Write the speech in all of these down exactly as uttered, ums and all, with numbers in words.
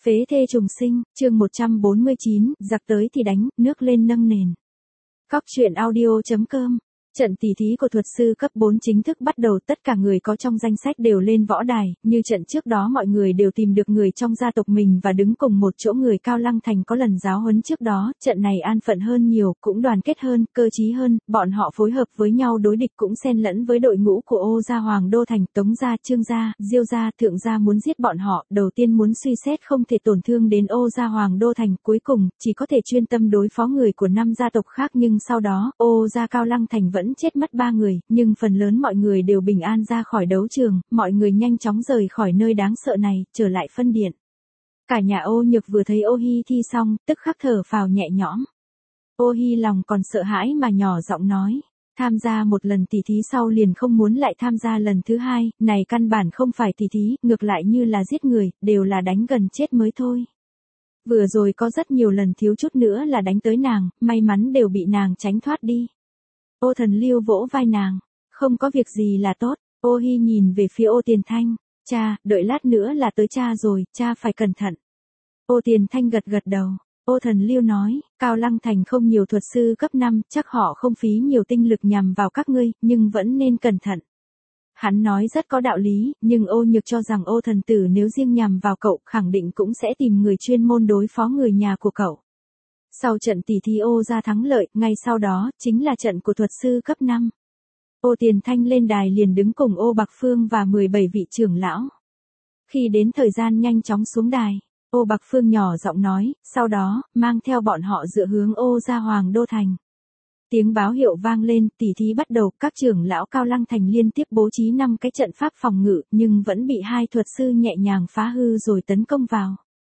Phế thê trùng sinh, chương một trăm bốn mươi chín, giặc tới thì đánh, nước lên nâng nền. Cóc truyện audio chấm com. Trận tỷ thí của thuật sư cấp bốn chính thức bắt đầu, tất cả người có trong danh sách đều lên võ đài, như trận trước đó mọi người đều tìm được người trong gia tộc mình và đứng cùng một chỗ. Người Cao Lăng Thành có lần giáo huấn trước đó, trận này an phận hơn nhiều, cũng đoàn kết hơn, cơ trí hơn, bọn họ phối hợp với nhau đối địch cũng xen lẫn với đội ngũ của Ô gia Hoàng Đô Thành, Tống gia, Trương gia, Diêu gia, Thượng gia muốn giết bọn họ, đầu tiên muốn suy xét không thể tổn thương đến Ô gia Hoàng Đô Thành, cuối cùng chỉ có thể chuyên tâm đối phó người của năm gia tộc khác, nhưng sau đó, Ô gia Cao Lăng Thành vẫn vẫn chết mất ba người, nhưng phần lớn mọi người đều bình an ra khỏi đấu trường, mọi người nhanh chóng rời khỏi nơi đáng sợ này, trở lại phân điện. Cả nhà Ô Nhược vừa thấy Ô Hi thi xong, tức khắc thở phào nhẹ nhõm. Ô Hi lòng còn sợ hãi mà nhỏ giọng nói, tham gia một lần tỷ thí sau liền không muốn lại tham gia lần thứ hai, này căn bản không phải tỷ thí, ngược lại như là giết người, đều là đánh gần chết mới thôi. Vừa rồi có rất nhiều lần thiếu chút nữa là đánh tới nàng, may mắn đều bị nàng tránh thoát đi. Ô Thần Lưu vỗ vai nàng, không có việc gì là tốt. Ô Hi nhìn về phía Ô Tiền Thanh, cha, đợi lát nữa là tới cha rồi, cha phải cẩn thận. Ô Tiền Thanh gật gật đầu. Ô Thần Lưu nói, Cao Lăng Thành không nhiều thuật sư cấp năm, chắc họ không phí nhiều tinh lực nhằm vào các ngươi, nhưng vẫn nên cẩn thận. Hắn nói rất có đạo lý, nhưng Ô Nhược cho rằng Ô Thần Tử nếu riêng nhằm vào cậu, khẳng định cũng sẽ tìm người chuyên môn đối phó người nhà của cậu. Sau trận tỷ thí Ô gia thắng lợi, ngay sau đó, chính là trận của thuật sư cấp năm. Ô Tiền Thanh lên đài liền đứng cùng Ô Bạc Phương và mười bảy vị trưởng lão. Khi đến thời gian nhanh chóng xuống đài, Ô Bạc Phương nhỏ giọng nói, sau đó, mang theo bọn họ dựa hướng Ô gia Hoàng Đô Thành. Tiếng báo hiệu vang lên, tỷ thí bắt đầu, các trưởng lão Cao Lăng Thành liên tiếp bố trí năm cái trận pháp phòng ngự, nhưng vẫn bị hai thuật sư nhẹ nhàng phá hư rồi tấn công vào.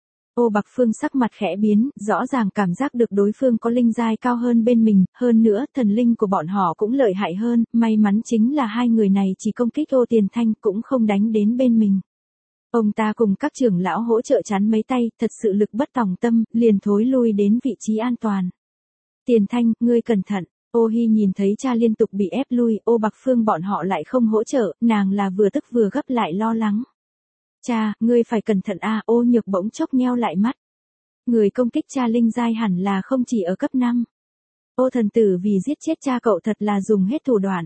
Ô Bạc Phương sắc mặt khẽ biến, rõ ràng cảm giác được đối phương có linh giai cao hơn bên mình, hơn nữa thần linh của bọn họ cũng lợi hại hơn, may mắn chính là hai người này chỉ công kích Ô Tiền Thanh cũng không đánh đến bên mình. Ông ta cùng các trưởng lão hỗ trợ chắn mấy tay, thật sự lực bất tòng tâm, liền thối lui đến vị trí an toàn. Tiền Thanh, ngươi cẩn thận. Ô Hi nhìn thấy cha liên tục bị ép lui, Ô Bạc Phương bọn họ lại không hỗ trợ, nàng là vừa tức vừa gấp lại lo lắng. Cha, ngươi phải cẩn thận a. Ô Nhược bỗng chốc nheo lại mắt. Người công kích cha linh giai hẳn là không chỉ ở cấp năm. Ô Thần Tử vì giết chết cha cậu thật là dùng hết thủ đoạn.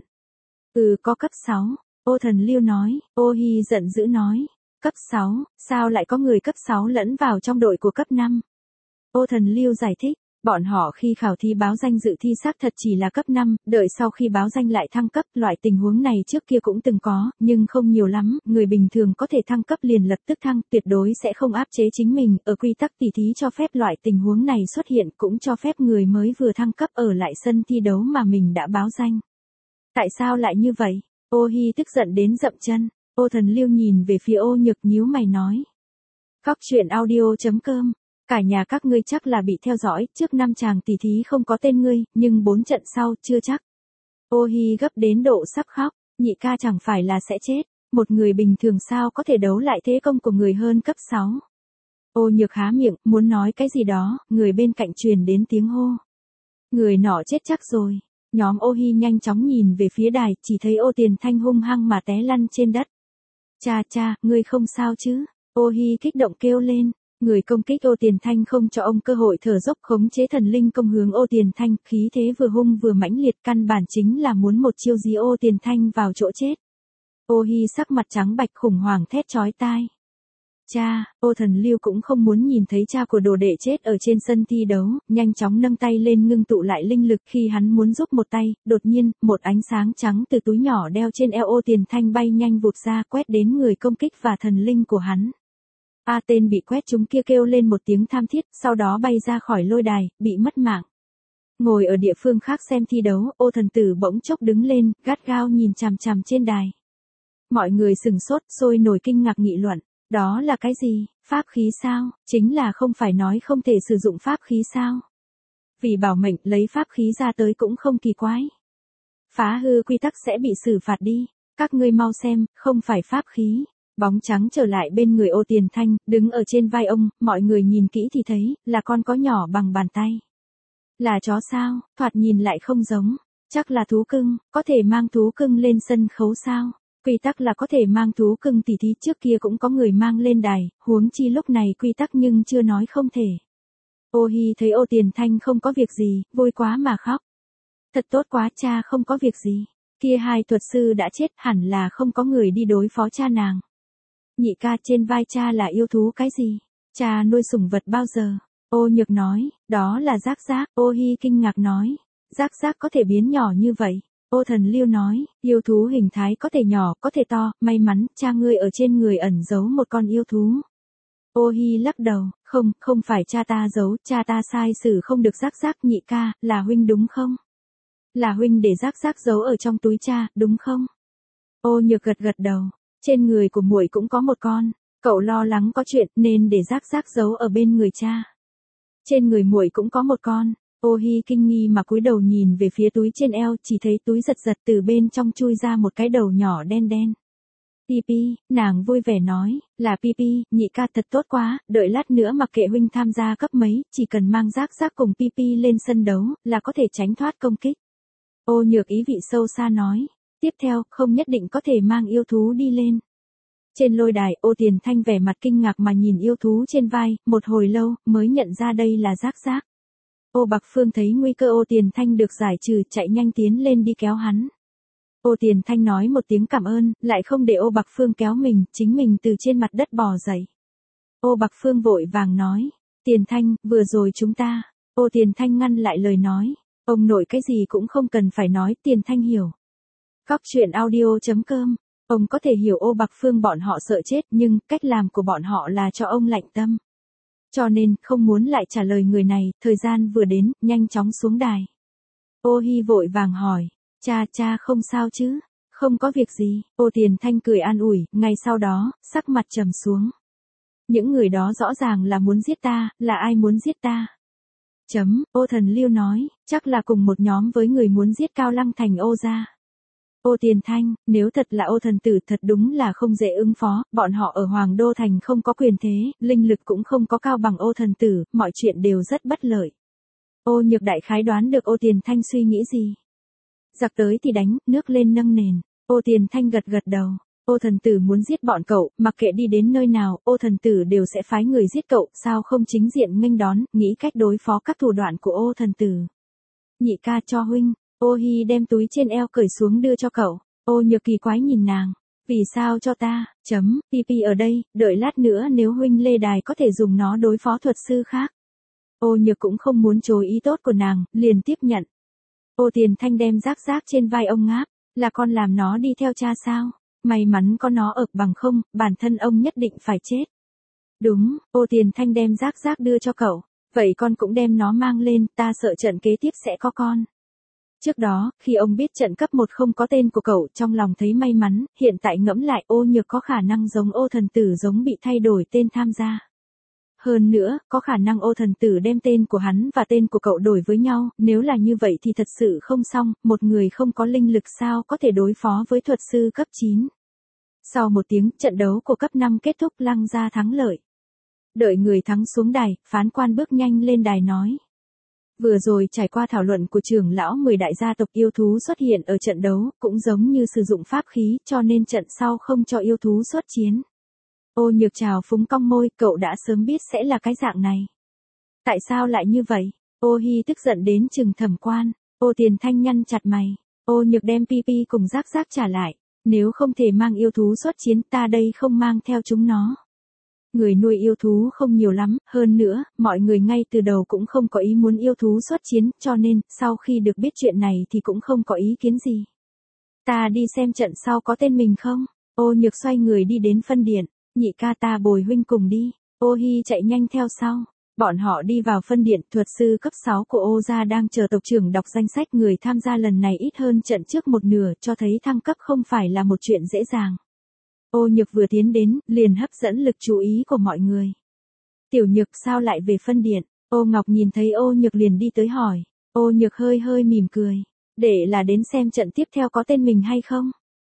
Ừ, có cấp sáu. Ô Thần Lưu nói. Ô Hi giận dữ nói. Cấp sáu, sao lại có người cấp sáu lẫn vào trong đội của cấp năm? Ô Thần Lưu giải thích. Bọn họ khi khảo thí báo danh dự thi xác thật chỉ là cấp năm, đợi sau khi báo danh lại thăng cấp, loại tình huống này trước kia cũng từng có, nhưng không nhiều lắm, người bình thường có thể thăng cấp liền lập tức thăng, tuyệt đối sẽ không áp chế chính mình, ở quy tắc tỷ thí cho phép loại tình huống này xuất hiện, cũng cho phép người mới vừa thăng cấp ở lại sân thi đấu mà mình đã báo danh. Tại sao lại như vậy? Ô Hi tức giận đến dậm chân. Ô Thần Lưu nhìn về phía Ô Nhược nhíu mày nói. Cóc truyện audio chấm com. Cả nhà các ngươi chắc là bị theo dõi, trước năm chàng tỷ thí không có tên ngươi, nhưng bốn trận sau, chưa chắc. Ô Hi gấp đến độ sắp khóc, nhị ca chẳng phải là sẽ chết, một người bình thường sao có thể đấu lại thế công của người hơn cấp sáu. Ô Nhược há miệng, muốn nói cái gì đó, người bên cạnh truyền đến tiếng hô. Người nọ chết chắc rồi. Nhóm Ô Hi nhanh chóng nhìn về phía đài, chỉ thấy Ô Tiền Thanh hung hăng mà té lăn trên đất. Cha cha, ngươi không sao chứ? Ô Hi kích động kêu lên. Người công kích Ô Tiền Thanh không cho ông cơ hội thở dốc, khống chế thần linh công hướng Ô Tiền Thanh, khí thế vừa hung vừa mãnh liệt, căn bản chính là muốn một chiêu dí Ô Tiền Thanh vào chỗ chết. Ô Hi sắc mặt trắng bạch khủng hoảng thét chói tai. Cha, Ô Thần Lưu cũng không muốn nhìn thấy cha của đồ đệ chết ở trên sân thi đấu, nhanh chóng nâng tay lên ngưng tụ lại linh lực, khi hắn muốn giúp một tay, đột nhiên, một ánh sáng trắng từ túi nhỏ đeo trên eo Ô Tiền Thanh bay nhanh vụt ra, quét đến người công kích và thần linh của hắn. A tên bị quét trúng kia kêu lên một tiếng tham thiết, sau đó bay ra khỏi lôi đài, bị mất mạng. Ngồi ở địa phương khác xem thi đấu, Ô Thần Tử bỗng chốc đứng lên, gắt gao nhìn chằm chằm trên đài. Mọi người sừng sốt, sôi nổi kinh ngạc nghị luận. Đó là cái gì? Pháp khí sao? Chính là không phải nói không thể sử dụng pháp khí sao? Vì bảo mệnh, lấy pháp khí ra tới cũng không kỳ quái. Phá hư quy tắc sẽ bị xử phạt đi. Các ngươi mau xem, không phải pháp khí. Bóng trắng trở lại bên người Ô Tiền Thanh, đứng ở trên vai ông, mọi người nhìn kỹ thì thấy, là con có nhỏ bằng bàn tay. Là chó sao, thoạt nhìn lại không giống, chắc là thú cưng, có thể mang thú cưng lên sân khấu sao? Quy tắc là có thể mang thú cưng tỉ thí, trước kia cũng có người mang lên đài, huống chi lúc này quy tắc nhưng chưa nói không thể. Ô Hi thấy Ô Tiền Thanh không có việc gì, vui quá mà khóc. Thật tốt quá, cha không có việc gì. Kia hai thuật sư đã chết, hẳn là không có người đi đối phó cha nàng. Nhị ca, trên vai cha là yêu thú cái gì? Cha nuôi sủng vật bao giờ? Ô Nhược nói, đó là Giác Giác. Ô Hi kinh ngạc nói, Giác Giác có thể biến nhỏ như vậy. Ô Thần Lưu nói, yêu thú hình thái có thể nhỏ, có thể to, may mắn, cha ngươi ở trên người ẩn giấu một con yêu thú. Ô Hi lắc đầu, không, không phải cha ta giấu, cha ta sai xử không được Giác Giác. Nhị ca, là huynh đúng không? Là huynh để Giác Giác giấu ở trong túi cha, đúng không? Ô Nhược gật gật đầu, trên người của muội cũng có một con, cậu lo lắng có chuyện nên để Giác Giác giấu ở bên người cha. Trên người muội cũng có một con. Ô Hi kinh nghi mà cúi đầu nhìn về phía túi trên eo, chỉ thấy túi giật giật từ bên trong chui ra một cái đầu nhỏ đen đen. Pipi, nàng vui vẻ nói, là Pipi, nhị ca thật tốt quá, đợi lát nữa mặc kệ huynh tham gia cấp mấy, chỉ cần mang Giác Giác cùng Pipi lên sân đấu, là có thể tránh thoát công kích. Ô Nhược ý vị sâu xa nói, tiếp theo, không nhất định có thể mang yêu thú đi lên. Trên lôi đài, Ô Tiền Thanh vẻ mặt kinh ngạc mà nhìn yêu thú trên vai, một hồi lâu, mới nhận ra đây là Giác Giác. Ô Bạc Phương thấy nguy cơ Ô Tiền Thanh được giải trừ, chạy nhanh tiến lên đi kéo hắn. Ô Tiền Thanh nói một tiếng cảm ơn, lại không để Ô Bạc Phương kéo mình, chính mình từ trên mặt đất bò dậy. Ô Bạc Phương vội vàng nói, Tiền Thanh, vừa rồi chúng ta. Ô Tiền Thanh ngăn lại lời nói, ông nội cái gì cũng không cần phải nói, Tiền Thanh hiểu. Cóc truyện audio chấm com, ông có thể hiểu Ô Bạc Phương bọn họ sợ chết, nhưng cách làm của bọn họ là cho ông lạnh tâm. Cho nên, không muốn lại trả lời người này, thời gian vừa đến, nhanh chóng xuống đài. Ô Hi vội vàng hỏi, cha cha không sao chứ? Không có việc gì. Ô Tiền Thanh cười an ủi, ngay sau đó, sắc mặt trầm xuống. Những người đó rõ ràng là muốn giết ta, là ai muốn giết ta? Chấm, Ô Thần Lưu nói, chắc là cùng một nhóm với người muốn giết Cao Lăng Thành Ô gia. Ô Tiền Thanh, nếu thật là Ô thần tử thật đúng là không dễ ứng phó, bọn họ ở Hoàng Đô Thành không có quyền thế, linh lực cũng không có cao bằng Ô thần tử, mọi chuyện đều rất bất lợi. Ô Nhược đại khái đoán được Ô Tiền Thanh suy nghĩ gì. Giặc tới thì đánh, nước lên nâng nền. Ô Tiền Thanh gật gật đầu. Ô thần tử muốn giết bọn cậu, mặc kệ đi đến nơi nào, Ô thần tử đều sẽ phái người giết cậu, sao không chính diện nghênh đón, nghĩ cách đối phó các thủ đoạn của Ô thần tử. Nhị ca cho huynh. Ô Hi đem túi trên eo cởi xuống đưa cho cậu. Ô Nhược kỳ quái nhìn nàng. Vì sao cho ta? Chấm, Pipi ở đây, đợi lát nữa nếu huynh lê đài có thể dùng nó đối phó thuật sư khác. Ô Nhược cũng không muốn chối ý tốt của nàng, liền tiếp nhận. Ô Tiền Thanh đem Giác Giác trên vai ông ngáp, là con làm nó đi theo cha sao? May mắn có nó ở, bằng không, bản thân ông nhất định phải chết. Đúng, Ô Tiền Thanh đem Giác Giác đưa cho cậu, vậy con cũng đem nó mang lên, ta sợ trận kế tiếp sẽ có con. Trước đó, khi ông biết trận cấp một không có tên của cậu, trong lòng thấy may mắn, hiện tại ngẫm lại Ô Nhược có khả năng giống Ô thần tử giống bị thay đổi tên tham gia. Hơn nữa, có khả năng Ô thần tử đem tên của hắn và tên của cậu đổi với nhau, nếu là như vậy thì thật sự không xong, một người không có linh lực sao có thể đối phó với thuật sư cấp chín. Sau một tiếng, trận đấu của cấp năm kết thúc, Lăng gia thắng lợi. Đợi người thắng xuống đài, phán quan bước nhanh lên đài nói. Vừa rồi trải qua thảo luận của trưởng lão mười đại gia tộc yêu thú xuất hiện ở trận đấu, cũng giống như sử dụng pháp khí, cho nên trận sau không cho yêu thú xuất chiến. Ô Nhược trào phúng cong môi, cậu đã sớm biết sẽ là cái dạng này. Tại sao lại như vậy? Ô Hi tức giận đến chừng thẩm quan. Ô Tiền Thanh nhăn chặt mày. Ô Nhược đem Pipi cùng Giác Giác trả lại. Nếu không thể mang yêu thú xuất chiến, ta đây không mang theo chúng nó. Người nuôi yêu thú không nhiều lắm, hơn nữa, mọi người ngay từ đầu cũng không có ý muốn yêu thú xuất chiến, cho nên, sau khi được biết chuyện này thì cũng không có ý kiến gì. Ta đi xem trận sau có tên mình không? Ô Nhược xoay người đi đến phân điện, nhị ca ta bồi huynh cùng đi. Ô Hi chạy nhanh theo sau. Bọn họ đi vào phân điện, thuật sư cấp sáu của Ô gia đang chờ tộc trưởng đọc danh sách người tham gia lần này ít hơn trận trước một nửa, cho thấy thăng cấp không phải là một chuyện dễ dàng. Ô Nhược vừa tiến đến, liền hấp dẫn lực chú ý của mọi người. Tiểu Nhược sao lại về phân điện? Ô Ngọc nhìn thấy Ô Nhược liền đi tới hỏi. Ô Nhược hơi hơi mỉm cười. Để là đến xem trận tiếp theo có tên mình hay không?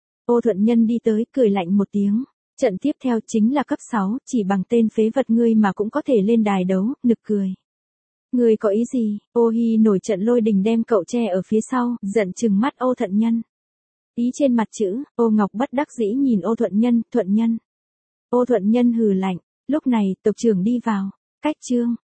Ô Thuận Nhân đi tới, cười lạnh một tiếng. Trận tiếp theo chính là cấp sáu, chỉ bằng tên phế vật ngươi mà cũng có thể lên đài đấu, nực cười. Ngươi có ý gì? Ô Hi nổi trận lôi đình đem cậu che ở phía sau, giận chừng mắt Ô Thuận Nhân. Ý trên mặt chữ, Ô Ngọc bất đắc dĩ nhìn Ô Thuận Nhân, Thuận Nhân. Ô Thuận Nhân hừ lạnh, lúc này, tộc trưởng đi vào, cách chương.